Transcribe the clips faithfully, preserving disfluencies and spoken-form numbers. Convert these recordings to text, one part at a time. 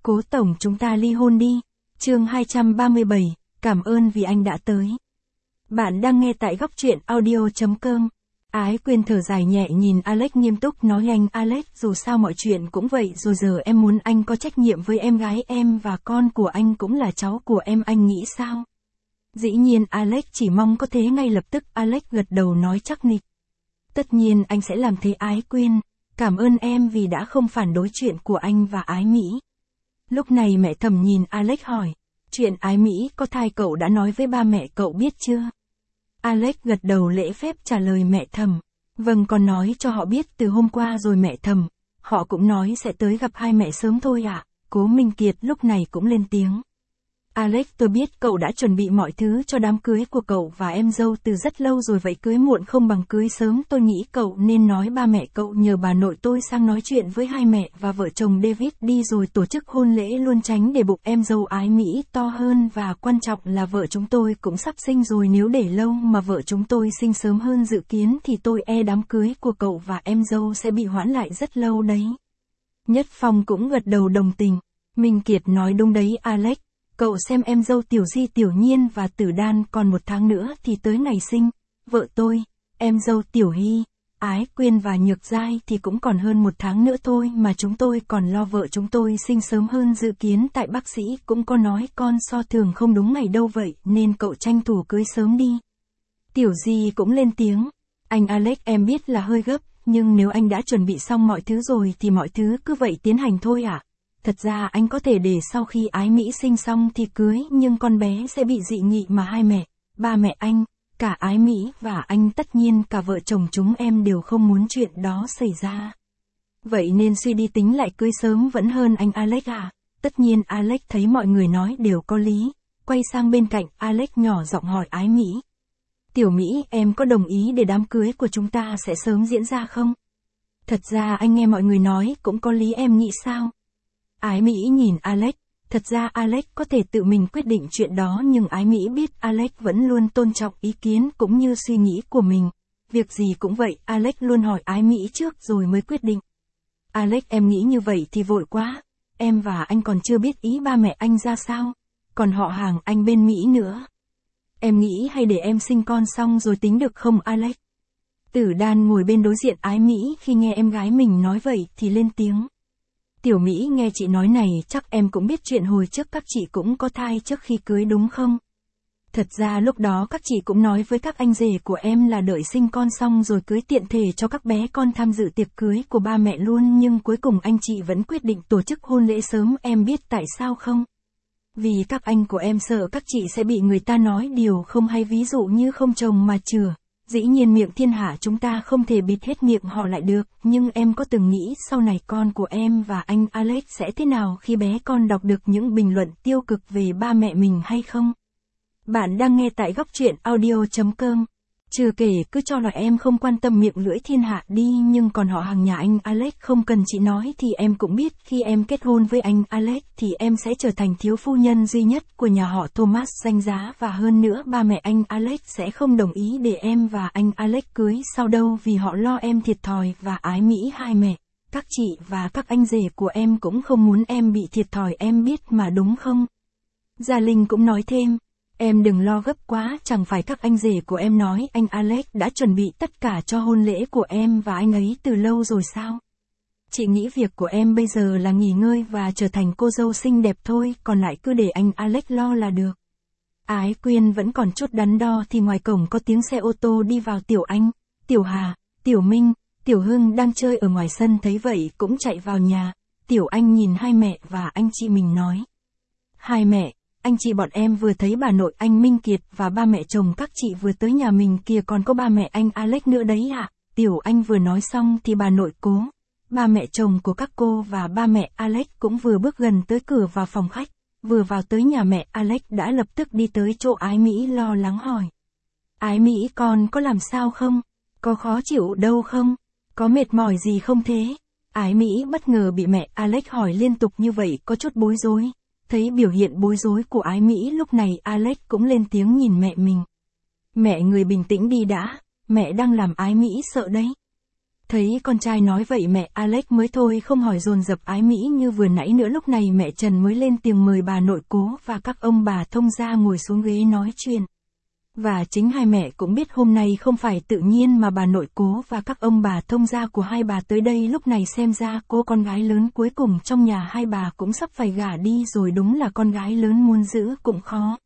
Cố tổng chúng ta ly hôn đi. Chương hai trăm ba mươi bảy, cảm ơn vì anh đã tới. Bạn đang nghe tại góc truyện audio chấm com. Ái Quyên thở dài nhẹ nhìn Alex nghiêm túc nói anh Alex dù sao mọi chuyện cũng vậy rồi giờ em muốn anh có trách nhiệm với em gái em và con của anh cũng là cháu của em anh nghĩ sao? Dĩ nhiên Alex chỉ mong có thế ngay lập tức Alex gật đầu nói chắc nịch. Tất nhiên anh sẽ làm thế Ái Quyên, cảm ơn em vì đã không phản đối chuyện của anh và Ái Mỹ. Lúc này mẹ Thầm nhìn Alex hỏi, chuyện Ái Mỹ có thai cậu đã nói với ba mẹ cậu biết chưa? Alex gật đầu lễ phép trả lời mẹ Thầm, vâng con nói cho họ biết từ hôm qua rồi mẹ Thầm, họ cũng nói sẽ tới gặp hai mẹ sớm thôi ạ. À. Cố Minh Kiệt lúc này cũng lên tiếng. Alex tôi biết cậu đã chuẩn bị mọi thứ cho đám cưới của cậu và em dâu từ rất lâu rồi vậy cưới muộn không bằng cưới sớm tôi nghĩ cậu nên nói ba mẹ cậu nhờ bà nội tôi sang nói chuyện với hai mẹ và vợ chồng David đi rồi tổ chức hôn lễ luôn tránh để bụng em dâu Ái Mỹ to hơn và quan trọng là vợ chúng tôi cũng sắp sinh rồi nếu để lâu mà vợ chúng tôi sinh sớm hơn dự kiến thì tôi e đám cưới của cậu và em dâu sẽ bị hoãn lại rất lâu đấy. Nhất Phong cũng gật đầu đồng tình. Minh Kiệt nói đúng đấy Alex. Cậu xem em dâu Tiểu Di Tiểu Nhiên và Tử Đan còn một tháng nữa thì tới ngày sinh, vợ tôi, em dâu Tiểu Hy, Ái Quyên và Nhược Giai thì cũng còn hơn một tháng nữa thôi mà chúng tôi còn lo vợ chúng tôi sinh sớm hơn dự kiến tại bác sĩ cũng có nói con so thường không đúng ngày đâu vậy nên cậu tranh thủ cưới sớm đi. Tiểu Di cũng lên tiếng, anh Alex em biết là hơi gấp, nhưng nếu anh đã chuẩn bị xong mọi thứ rồi thì mọi thứ cứ vậy tiến hành thôi ạ. À? Thật ra anh có thể để sau khi Ái Mỹ sinh xong thì cưới nhưng con bé sẽ bị dị nghị mà hai mẹ, ba mẹ anh, cả Ái Mỹ và anh tất nhiên cả vợ chồng chúng em đều không muốn chuyện đó xảy ra. Vậy nên suy đi tính lại cưới sớm vẫn hơn anh Alex à. Tất nhiên Alex thấy mọi người nói đều có lý, quay sang bên cạnh Alex nhỏ giọng hỏi Ái Mỹ. Tiểu Mỹ em có đồng ý để đám cưới của chúng ta sẽ sớm diễn ra không? Thật ra anh nghe mọi người nói cũng có lý em nghĩ sao? Ái Mỹ nhìn Alex, thật ra Alex có thể tự mình quyết định chuyện đó nhưng Ái Mỹ biết Alex vẫn luôn tôn trọng ý kiến cũng như suy nghĩ của mình. Việc gì cũng vậy, Alex luôn hỏi Ái Mỹ trước rồi mới quyết định. Alex em nghĩ như vậy thì vội quá, em và anh còn chưa biết ý ba mẹ anh ra sao, còn họ hàng anh bên Mỹ nữa. Em nghĩ hay để em sinh con xong rồi tính được không Alex? Tử Đan ngồi bên đối diện Ái Mỹ khi nghe em gái mình nói vậy thì lên tiếng. Tiểu Mỹ nghe chị nói này chắc em cũng biết chuyện hồi trước các chị cũng có thai trước khi cưới đúng không? Thật ra lúc đó các chị cũng nói với các anh rể của em là đợi sinh con xong rồi cưới tiện thể cho các bé con tham dự tiệc cưới của ba mẹ luôn nhưng cuối cùng anh chị vẫn quyết định tổ chức hôn lễ sớm em biết tại sao không? Vì các anh của em sợ các chị sẽ bị người ta nói điều không hay ví dụ như không chồng mà chừa. Dĩ nhiên miệng thiên hạ chúng ta không thể bịt hết miệng họ lại được, nhưng em có từng nghĩ sau này con của em và anh Alex sẽ thế nào khi bé con đọc được những bình luận tiêu cực về ba mẹ mình hay không? Bạn đang nghe tại góc truyện audio chấm com. Chưa kể cứ cho là em không quan tâm miệng lưỡi thiên hạ đi nhưng còn họ hàng nhà anh Alex không cần chị nói thì em cũng biết khi em kết hôn với anh Alex thì em sẽ trở thành thiếu phu nhân duy nhất của nhà họ Thomas danh giá và hơn nữa ba mẹ anh Alex sẽ không đồng ý để em và anh Alex cưới sau đâu vì họ lo em thiệt thòi và Ái Mỹ hai mẹ, các chị và các anh rể của em cũng không muốn em bị thiệt thòi em biết mà đúng không? Gia Linh cũng nói thêm. Em đừng lo gấp quá, chẳng phải các anh rể của em nói anh Alex đã chuẩn bị tất cả cho hôn lễ của em và anh ấy từ lâu rồi sao? Chị nghĩ việc của em bây giờ là nghỉ ngơi và trở thành cô dâu xinh đẹp thôi, còn lại cứ để anh Alex lo là được. Ái Quyên vẫn còn chút đắn đo thì ngoài cổng có tiếng xe ô tô đi vào. Tiểu Anh, Tiểu Hà, Tiểu Minh, Tiểu Hưng đang chơi ở ngoài sân thấy vậy cũng chạy vào nhà. Tiểu Anh nhìn hai mẹ và anh chị mình nói. Hai mẹ, anh chị bọn em vừa thấy bà nội anh Minh Kiệt và ba mẹ chồng các chị vừa tới nhà mình kìa còn có ba mẹ anh Alex nữa đấy ạ. À? Tiểu Anh vừa nói xong thì bà nội Cố, ba mẹ chồng của các cô và ba mẹ Alex cũng vừa bước gần tới cửa vào phòng khách. Vừa vào tới nhà mẹ Alex đã lập tức đi tới chỗ Ái Mỹ lo lắng hỏi. Ái Mỹ con có làm sao không? Có khó chịu đâu không? Có mệt mỏi gì không thế? Ái Mỹ bất ngờ bị mẹ Alex hỏi liên tục như vậy có chút bối rối. Thấy biểu hiện bối rối của Ái Mỹ lúc này Alex cũng lên tiếng nhìn mẹ mình. Mẹ người bình tĩnh đi đã, mẹ đang làm Ái Mỹ sợ đấy. Thấy con trai nói vậy mẹ Alex mới thôi không hỏi dồn dập ái mỹ như vừa nãy nữa. Lúc này mẹ Trần mới lên tiếng mời bà nội Cố và các ông bà thông gia ngồi xuống ghế nói chuyện. Và chính hai mẹ cũng biết hôm nay không phải tự nhiên mà bà nội Cố và các ông bà thông gia của hai bà tới đây. Lúc này xem ra cô con gái lớn cuối cùng trong nhà hai bà cũng sắp phải gả đi rồi, đúng là con gái lớn muốn giữ cũng khó.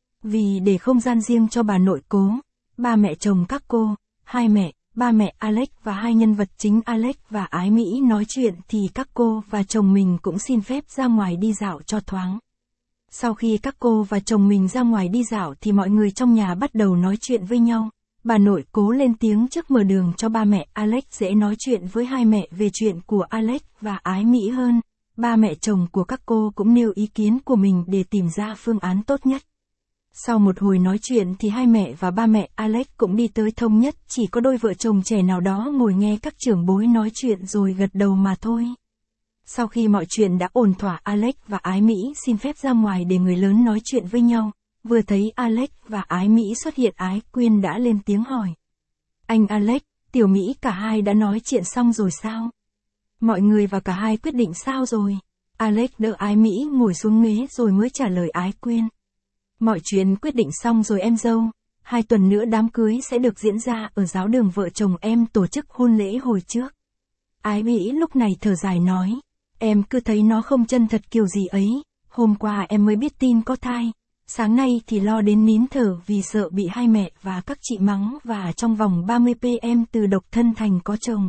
Vì để không gian riêng cho bà nội Cố, ba mẹ chồng các cô, hai mẹ, ba mẹ Alex và hai nhân vật chính Alex và Ái Mỹ nói chuyện thì các cô và chồng mình cũng xin phép ra ngoài đi dạo cho thoáng. Sau khi các cô và chồng mình ra ngoài đi dạo thì mọi người trong nhà bắt đầu nói chuyện với nhau. Bà nội Cố lên tiếng trước mở đường cho ba mẹ Alex dễ nói chuyện với hai mẹ về chuyện của Alex và Ái Mỹ hơn. Ba mẹ chồng của các cô cũng nêu ý kiến của mình để tìm ra phương án tốt nhất. Sau một hồi nói chuyện thì hai mẹ và ba mẹ Alex cũng đi tới thống nhất, chỉ có đôi vợ chồng trẻ nào đó ngồi nghe các trưởng bối nói chuyện rồi gật đầu mà thôi. Sau khi mọi chuyện đã ổn thỏa, Alex và Ái Mỹ xin phép ra ngoài để người lớn nói chuyện với nhau. Vừa thấy Alex và Ái Mỹ xuất hiện, Ái Quyên đã lên tiếng hỏi. Anh Alex, Tiểu Mỹ, cả hai đã nói chuyện xong rồi sao? Mọi người và cả hai quyết định sao rồi? Alex đỡ Ái Mỹ ngồi xuống ghế rồi mới trả lời Ái Quyên. Mọi chuyện quyết định xong rồi em dâu. Hai tuần nữa đám cưới sẽ được diễn ra ở giáo đường vợ chồng em tổ chức hôn lễ hồi trước. Ái Mỹ lúc này thở dài nói. Em cứ thấy nó không chân thật kiểu gì ấy. Hôm qua em mới biết tin có thai. Sáng nay thì lo đến nín thở vì sợ bị hai mẹ và các chị mắng, và trong vòng ba mươi phút em từ độc thân thành có chồng.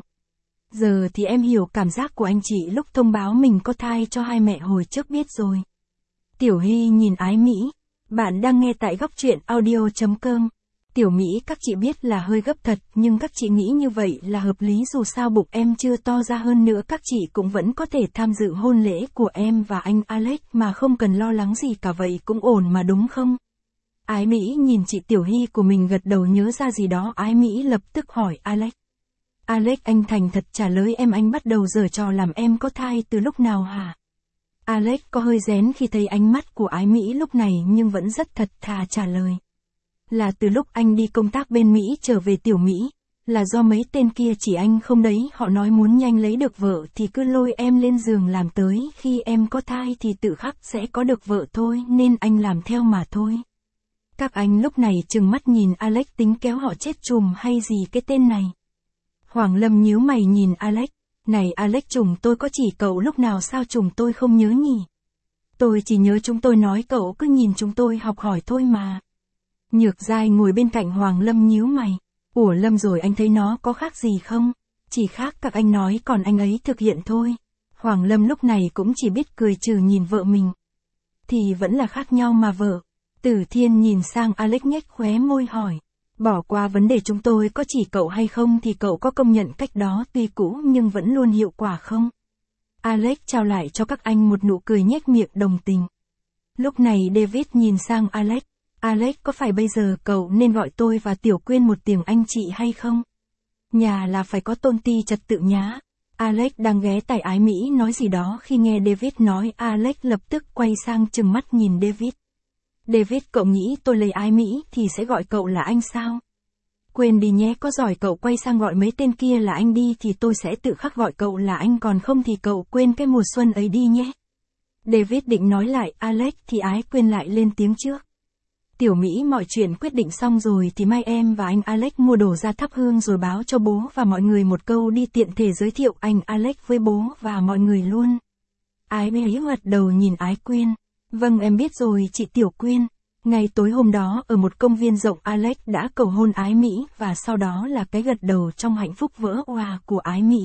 Giờ thì em hiểu cảm giác của anh chị lúc thông báo mình có thai cho hai mẹ hồi trước biết rồi. Tiểu Hy nhìn Ái Mỹ. Bạn đang nghe tại góc truyện audio chấm com. Tiểu Mỹ, các chị biết là hơi gấp thật, nhưng các chị nghĩ như vậy là hợp lý, dù sao bụng em chưa to ra, hơn nữa các chị cũng vẫn có thể tham dự hôn lễ của em và anh Alex mà không cần lo lắng gì cả, vậy cũng ổn mà đúng không? Ái Mỹ nhìn chị Tiểu Hy của mình gật đầu, nhớ ra gì đó Ái Mỹ lập tức hỏi Alex. Alex, anh thành thật trả lời em, anh bắt đầu giở trò làm em có thai từ lúc nào hả? Alex có hơi rén khi thấy ánh mắt của Ái Mỹ lúc này nhưng vẫn rất thật thà trả lời. Là từ lúc anh đi công tác bên Mỹ trở về Tiểu Mỹ, là do mấy tên kia chỉ anh không đấy, họ nói muốn nhanh lấy được vợ thì cứ lôi em lên giường làm, tới khi em có thai thì tự khắc sẽ có được vợ thôi, nên anh làm theo mà thôi. Các anh lúc này trừng mắt nhìn Alex tính kéo họ chết chùm hay gì cái tên này. Hoàng Lâm nhíu mày nhìn Alex. Này Alex, chồng tôi có chỉ cậu lúc nào sao chồng tôi không nhớ nhỉ? Tôi chỉ nhớ chúng tôi nói cậu cứ nhìn chúng tôi học hỏi thôi mà. Nhược Giai ngồi bên cạnh Hoàng Lâm nhíu mày. Ủa Lâm, rồi anh thấy nó có khác gì không? Chỉ khác các anh nói còn anh ấy thực hiện thôi. Hoàng Lâm lúc này cũng chỉ biết cười trừ nhìn vợ mình. Thì vẫn là khác nhau mà vợ. Tử Thiên nhìn sang Alex nhếch khóe môi hỏi. Bỏ qua vấn đề chúng tôi có chỉ cậu hay không thì cậu có công nhận cách đó tuy cũ nhưng vẫn luôn hiệu quả không? Alex trao lại cho các anh một nụ cười nhếch miệng đồng tình. Lúc này David nhìn sang Alex. Alex, có phải bây giờ cậu nên gọi tôi và Tiểu Quyên một tiếng anh chị hay không? Nhà là phải có tôn ti trật tự nhá. Alex đang ghé tai Ái Mỹ nói gì đó, khi nghe David nói Alex lập tức quay sang trừng mắt nhìn David. David, cậu nghĩ tôi lấy Ái Mỹ thì sẽ gọi cậu là anh sao? Quên đi nhé, có giỏi cậu quay sang gọi mấy tên kia là anh đi thì tôi sẽ tự khắc gọi cậu là anh, còn không thì cậu quên cái mùa xuân ấy đi nhé. David định nói lại Alex thì Ái Quyên lại lên tiếng trước. Tiểu Mỹ, mọi chuyện quyết định xong rồi thì mai em và anh Alex mua đồ ra thắp hương rồi báo cho bố và mọi người một câu đi, tiện thể giới thiệu anh Alex với bố và mọi người luôn. Ái Mỹ gật đầu nhìn Ái Quyên. Vâng, em biết rồi chị Tiểu Quyên. Ngày tối hôm đó ở một công viên rộng, Alex đã cầu hôn Ái Mỹ và sau đó là cái gật đầu trong hạnh phúc vỡ òa của Ái Mỹ.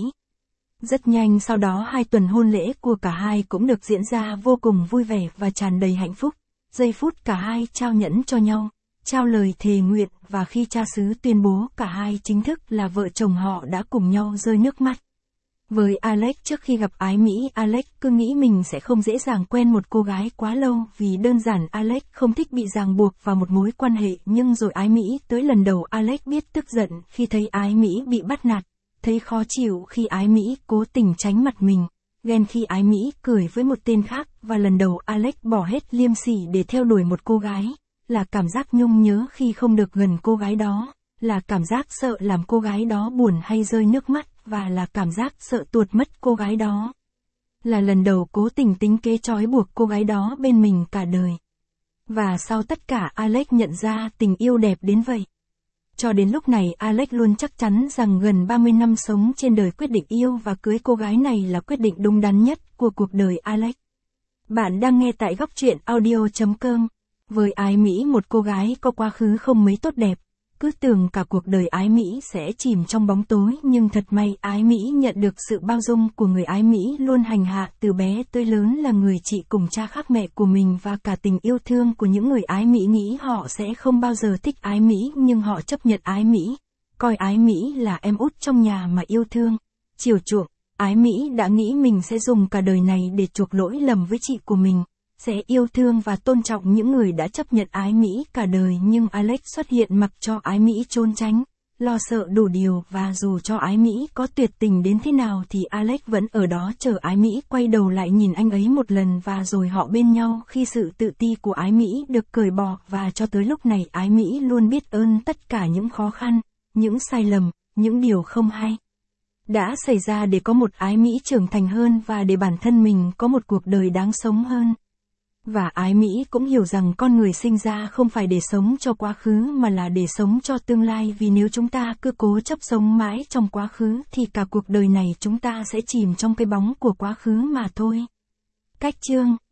Rất nhanh sau đó hai tuần hôn lễ của cả hai cũng được diễn ra vô cùng vui vẻ và tràn đầy hạnh phúc. Giây phút cả hai trao nhẫn cho nhau, trao lời thề nguyện, và khi cha xứ tuyên bố cả hai chính thức là vợ chồng, họ đã cùng nhau rơi nước mắt. Với Alex, trước khi gặp Ái Mỹ, Alex cứ nghĩ mình sẽ không dễ dàng quen một cô gái quá lâu, vì đơn giản Alex không thích bị ràng buộc vào một mối quan hệ, nhưng rồi Ái Mỹ tới lần đầu Alex biết tức giận khi thấy Ái Mỹ bị bắt nạt, thấy khó chịu khi Ái Mỹ cố tình tránh mặt mình, ghen khi Ái Mỹ cười với một tên khác, và lần đầu Alex bỏ hết liêm sỉ để theo đuổi một cô gái, là cảm giác nhung nhớ khi không được gần cô gái đó, là cảm giác sợ làm cô gái đó buồn hay rơi nước mắt, và là cảm giác sợ tuột mất cô gái đó. Là lần đầu cố tình tính kế trói buộc cô gái đó bên mình cả đời. Và sau tất cả Alex nhận ra tình yêu đẹp đến vậy. Cho đến lúc này Alex luôn chắc chắn rằng gần ba mươi năm sống trên đời quyết định yêu và cưới cô gái này là quyết định đúng đắn nhất của cuộc đời Alex. Bạn đang nghe tại góc truyện audio chấm com. Với Ái Mỹ, một cô gái có quá khứ không mấy tốt đẹp, cứ tưởng cả cuộc đời Ái Mỹ sẽ chìm trong bóng tối, nhưng thật may Ái Mỹ nhận được sự bao dung của người Ái Mỹ luôn hành hạ từ bé tới lớn, là người chị cùng cha khác mẹ của mình, và cả tình yêu thương của những người Ái Mỹ nghĩ họ sẽ không bao giờ thích Ái Mỹ, nhưng họ chấp nhận Ái Mỹ, coi Ái Mỹ là em út trong nhà mà yêu thương, chiều chuộng. Ái Mỹ đã nghĩ mình sẽ dùng cả đời này để chuộc lỗi lầm với chị của mình, sẽ yêu thương và tôn trọng những người đã chấp nhận Ái Mỹ cả đời, nhưng Alex xuất hiện mặc cho Ái Mỹ trốn tránh, lo sợ đủ điều, và dù cho Ái Mỹ có tuyệt tình đến thế nào thì Alex vẫn ở đó chờ Ái Mỹ quay đầu lại nhìn anh ấy một lần, và rồi họ bên nhau khi sự tự ti của Ái Mỹ được cởi bỏ, và cho tới lúc này Ái Mỹ luôn biết ơn tất cả những khó khăn, những sai lầm, những điều không hay đã xảy ra để có một Ái Mỹ trưởng thành hơn và để bản thân mình có một cuộc đời đáng sống hơn. Và Ái Mỹ cũng hiểu rằng con người sinh ra không phải để sống cho quá khứ mà là để sống cho tương lai, vì nếu chúng ta cứ cố chấp sống mãi trong quá khứ thì cả cuộc đời này chúng ta sẽ chìm trong cái bóng của quá khứ mà thôi. Cách chương